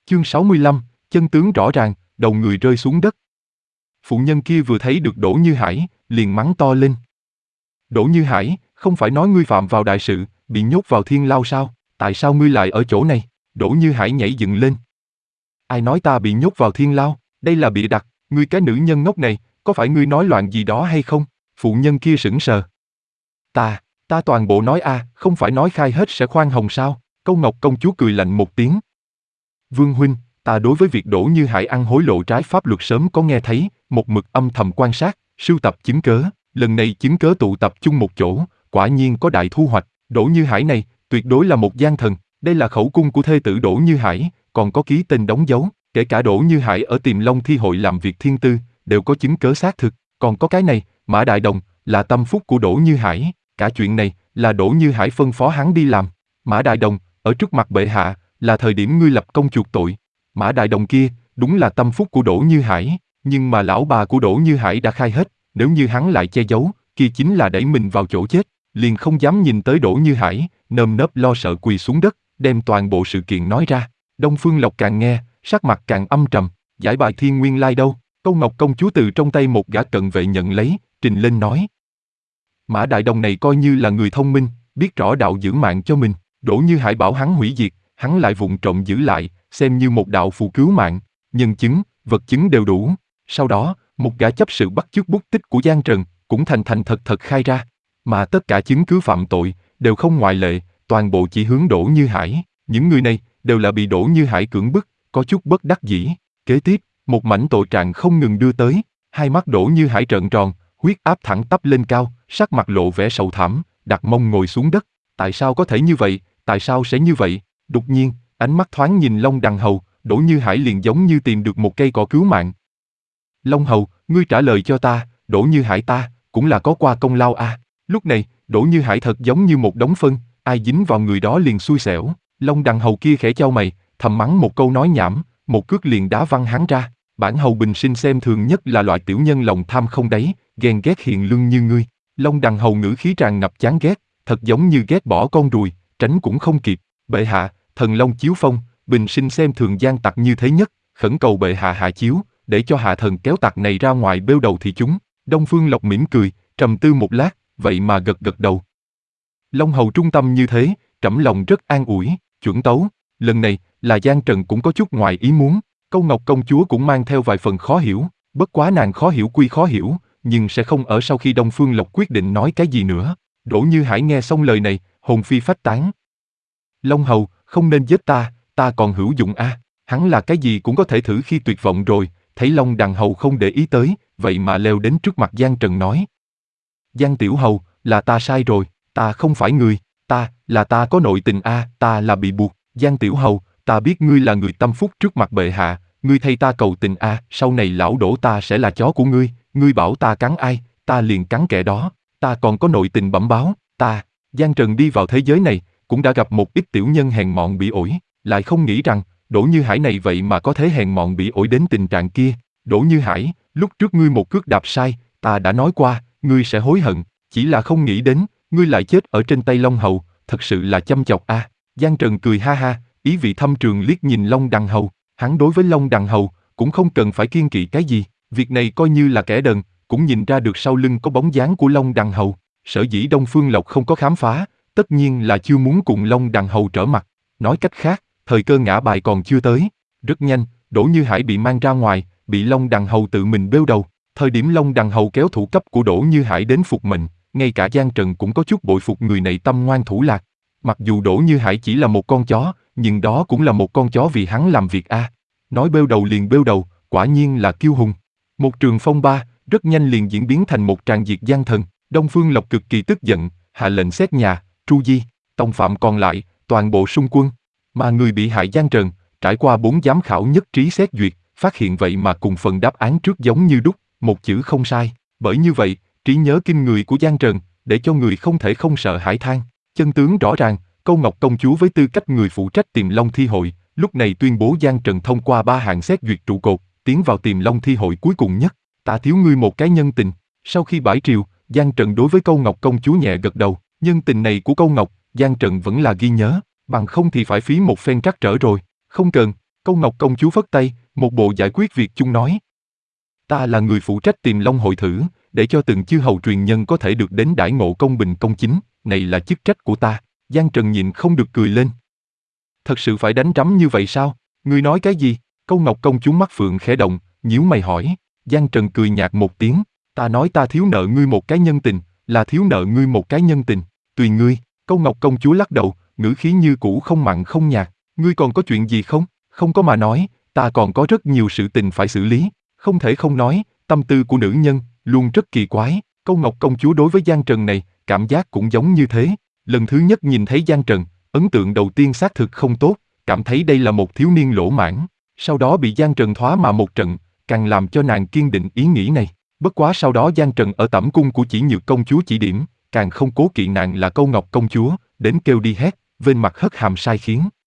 Chương 65, chân tướng rõ ràng, đầu người rơi xuống đất. Phụ nhân kia vừa thấy được Đỗ Như Hải, liền mắng to lên. Đỗ Như Hải, không phải nói ngươi phạm vào đại sự, bị nhốt vào thiên lao sao? Tại sao ngươi lại ở chỗ này? Đỗ Như Hải nhảy dựng lên. Ai nói ta bị nhốt vào thiên lao? Đây là bịa đặt, ngươi cái nữ nhân ngốc này, có phải ngươi nói loạn gì đó hay không? Phụ nhân kia sững sờ. Ta toàn bộ nói không phải nói khai hết sẽ khoan hồng sao? Câu Ngọc công chúa cười lạnh một tiếng. Vương huynh, ta đối với việc Đỗ Như Hải ăn hối lộ trái pháp luật sớm có nghe thấy, một mực âm thầm quan sát, sưu tập chứng cớ, lần này chứng cớ tụ tập chung một chỗ, quả nhiên có đại thu hoạch. Đỗ Như Hải này, tuyệt đối là một gian thần, đây là khẩu cung của thê tử Đỗ Như Hải, còn có ký tên đóng dấu, kể cả Đỗ Như Hải ở Tiềm Long Thi hội làm việc thiên tư, đều có chứng cớ xác thực, còn có cái này, Mã Đại Đồng, là tâm phúc của Đỗ Như Hải, cả chuyện này, là Đỗ Như Hải phân phó hắn đi làm. Mã Đại Đồng, ở trước mặt bệ hạ, là thời điểm ngươi lập công chuộc tội. Mã Đại Đồng kia, đúng là tâm phúc của Đỗ Như Hải, nhưng mà lão bà của Đỗ Như Hải đã khai hết, nếu như hắn lại che giấu, kia chính là đẩy mình vào chỗ chết, liền không dám nhìn tới Đỗ Như Hải, nơm nớp lo sợ quỳ xuống đất, đem toàn bộ sự kiện nói ra. Đông Phương Lộc càng nghe, sắc mặt càng âm trầm, giải bài thiên nguyên lai đâu? Câu Ngọc công chúa từ trong tay một gã cận vệ nhận lấy, trình lên nói. Mã Đại Đồng này coi như là người thông minh, biết rõ đạo giữ mạng cho mình, Đỗ Như Hải bảo hắn hủy diệt, hắn lại vụng trộm giữ lại, xem như một đạo phù cứu mạng, nhân chứng, vật chứng đều đủ. Sau đó, một gã chấp sự bắt chước bút tích của Giang Trần, cũng thành thật khai ra, mà tất cả chứng cứ phạm tội, đều không ngoại lệ, toàn bộ chỉ hướng Đỗ Như Hải, những người này, đều là bị Đỗ Như Hải cưỡng bức, có chút bất đắc dĩ. Kế tiếp, một mảnh tội trạng không ngừng đưa tới, hai mắt Đỗ Như Hải trợn tròn, huyết áp thẳng tắp lên cao, sắc mặt lộ vẻ sầu thảm, đặt mông ngồi xuống đất. Tại sao có thể như vậy, tại sao sẽ như vậy? Đột nhiên, ánh mắt thoáng nhìn Long Đằng Hầu, Đỗ Như Hải liền giống như tìm được một cây cỏ cứu mạng. Long Hầu, ngươi trả lời cho ta, Đỗ Như Hải ta, cũng là có qua công lao a. Lúc này, Đỗ Như Hải thật giống như một đống phân, ai dính vào người đó liền xui xẻo. Long Đằng Hầu kia khẽ chau mày, thầm mắng một câu nói nhảm, một cước liền đá văng hắn ra. Bản Hầu bình sinh xem thường nhất là loại tiểu nhân lòng tham không đáy, ghen ghét hiền lương như ngươi. Long Đằng Hầu ngữ khí tràn ngập chán ghét, thật giống như ghét bỏ con ruồi, tránh cũng không kịp. Bệ hạ, thần long chiếu phong, bình sinh xem thường gian tặc như thế nhất, khẩn cầu bệ hạ hạ chiếu, để cho hạ thần kéo tặc này ra ngoài bêu đầu thì chúng. Đông Phương Lộc mỉm cười, trầm tư một lát, vậy mà gật gật đầu. Long Hầu trung tâm như thế, trẫm lòng rất an ủi, chuẩn tấu. Lần này, là Giang Trần cũng có chút ngoài ý muốn, Câu Ngọc công chúa cũng mang theo vài phần khó hiểu, bất quá nàng khó hiểu quy khó hiểu, nhưng sẽ không ở sau khi Đông Phương Lộc quyết định nói cái gì nữa. Đỗ Như Hải nghe xong lời này, hồn phi phách tán. Long Hầu, không nên giết ta còn hữu dụng hắn là cái gì cũng có thể thử khi tuyệt vọng rồi. Thấy Long Đằng Hầu không để ý tới, vậy mà leo đến trước mặt Giang Trần nói. Giang Tiểu Hầu, là ta sai rồi, ta không phải người, ta có nội tình ta là bị buộc. Giang Tiểu Hầu, ta biết ngươi là người tâm phúc trước mặt bệ hạ, ngươi thay ta cầu tình sau này lão Đỗ ta sẽ là chó của ngươi bảo ta cắn ai, ta liền cắn kẻ đó, ta còn có nội tình bẩm báo, Giang Trần đi vào thế giới này, cũng đã gặp một ít tiểu nhân hèn mọn bỉ ổi, lại không nghĩ rằng, Đỗ Như Hải này vậy mà có thể hèn mọn bỉ ổi đến tình trạng kia. Đỗ Như Hải, lúc trước ngươi một cước đạp sai, ta đã nói qua, ngươi sẽ hối hận, chỉ là không nghĩ đến, ngươi lại chết ở trên tay Long Hầu, thật sự là chăm chọc Giang Trần cười ha ha, ý vị thâm trường liếc nhìn Long Đằng Hầu, hắn đối với Long Đằng Hầu, cũng không cần phải kiêng kỵ cái gì, việc này coi như là kẻ đần, cũng nhìn ra được sau lưng có bóng dáng của Long Đằng Hầu. Sở dĩ Đông Phương Lộc không có khám phá, tất nhiên là chưa muốn cùng Long Đằng Hầu trở mặt. Nói cách khác, thời cơ ngã bài còn chưa tới. Rất nhanh, Đỗ Như Hải bị mang ra ngoài, bị Long Đằng Hầu tự mình bêu đầu. Thời điểm Long Đằng Hầu kéo thủ cấp của Đỗ Như Hải đến phục mệnh, ngay cả Giang Trần cũng có chút bội phục người này tâm ngoan thủ lạc. Mặc dù Đỗ Như Hải chỉ là một con chó, nhưng đó cũng là một con chó vì hắn làm việc Nói bêu đầu liền bêu đầu, quả nhiên là kiêu hùng. Một trường phong ba, rất nhanh liền diễn biến thành một tràng diệt gian thần. Đông Phương Lộc cực kỳ tức giận, hạ lệnh xét nhà, tru di, tông phạm còn lại, toàn bộ xung quân. Mà người bị hại Giang Trần, trải qua 4 giám khảo nhất trí xét duyệt, phát hiện vậy mà cùng phần đáp án trước giống như đúc, một chữ không sai. Bởi như vậy, trí nhớ kinh người của Giang Trần, để cho người không thể không sợ hãi than. Chân tướng rõ ràng, Câu Ngọc công chúa với tư cách người phụ trách Tiềm Long Thi hội, lúc này tuyên bố Giang Trần thông qua 3 hạng xét duyệt trụ cột, tiến vào Tiềm Long Thi hội cuối cùng nhất. Ta thiếu ngươi một cái nhân tình. Sau khi bãi triều, Giang Trần đối với Câu Ngọc công chúa nhẹ gật đầu, nhân tình này của Câu Ngọc, Giang Trần vẫn là ghi nhớ, bằng không thì phải phí một phen trắc trở rồi. Không cần, Câu Ngọc công chúa phất tay, một bộ giải quyết việc chung nói. Ta là người phụ trách tìm Long hội thử, để cho từng chư hầu truyền nhân có thể được đến đãi ngộ công bình công chính, này là chức trách của ta. Giang Trần nhịn không được cười lên. Thật sự phải đánh rắm như vậy sao? Ngươi nói cái gì? Câu Ngọc công chúa mắt phượng khẽ động, nhíu mày hỏi. Giang Trần cười nhạt một tiếng. Ta nói ta thiếu nợ ngươi một cái nhân tình, là thiếu nợ ngươi một cái nhân tình. Tùy ngươi. Câu Ngọc công chúa lắc đầu, ngữ khí như cũ không mặn không nhạt. Ngươi còn có chuyện gì không? Không có mà nói, ta còn có rất nhiều sự tình phải xử lý. Không thể không nói, tâm tư của nữ nhân luôn rất kỳ quái. Câu Ngọc công chúa đối với Giang Trần này, cảm giác cũng giống như thế. Lần thứ nhất nhìn thấy Giang Trần, ấn tượng đầu tiên xác thực không tốt, cảm thấy đây là một thiếu niên lỗ mãn. Sau đó bị Giang Trần thoá mà một trận, càng làm cho nàng kiên định ý nghĩ này. Bất quá sau đó Giang Trần ở tẩm cung của Chỉ Nhược công chúa chỉ điểm, càng không cố kỵ nàng là Câu Ngọc công chúa, đến kêu đi hét, bên mặt hất hàm sai khiến.